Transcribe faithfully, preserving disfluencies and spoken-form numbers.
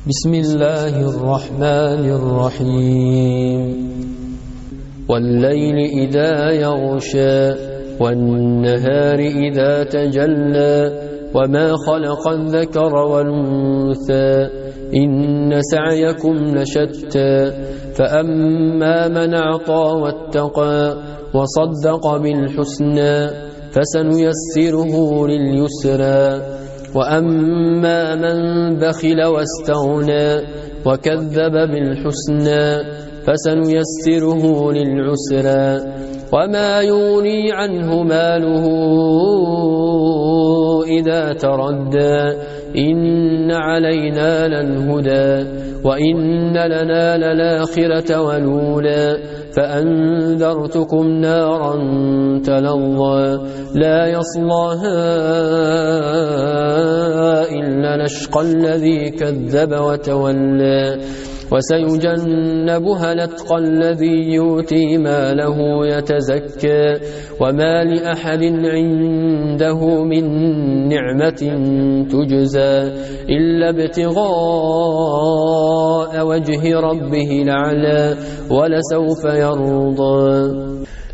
بسم الله الرحمن الرحيم والليل إذا يغشى والنهار إذا تجلى وما خلق الذكر والأنثى إن سعيكم لشتى فأما من أعطى واتقى وصدق بالحسنى فسنيسره لليسرى وأما من بخل واستغنى وكذب بالحسنى فسنيسره للعسرى وما يغني عنه ماله إذا تردى إن علينا للهدى وإن لنا للآخرة والأولى فأنذرتكم نارا تلظى لا يصلاها إلا الأشقى الذي كذب وتولى وسيجنبها الأتقى الذي يؤتي ماله يتزكى وما لأحد عنده من نعمة تجزى إلا ابتغاء وجه ربه الأعلى ولسوف يرضى.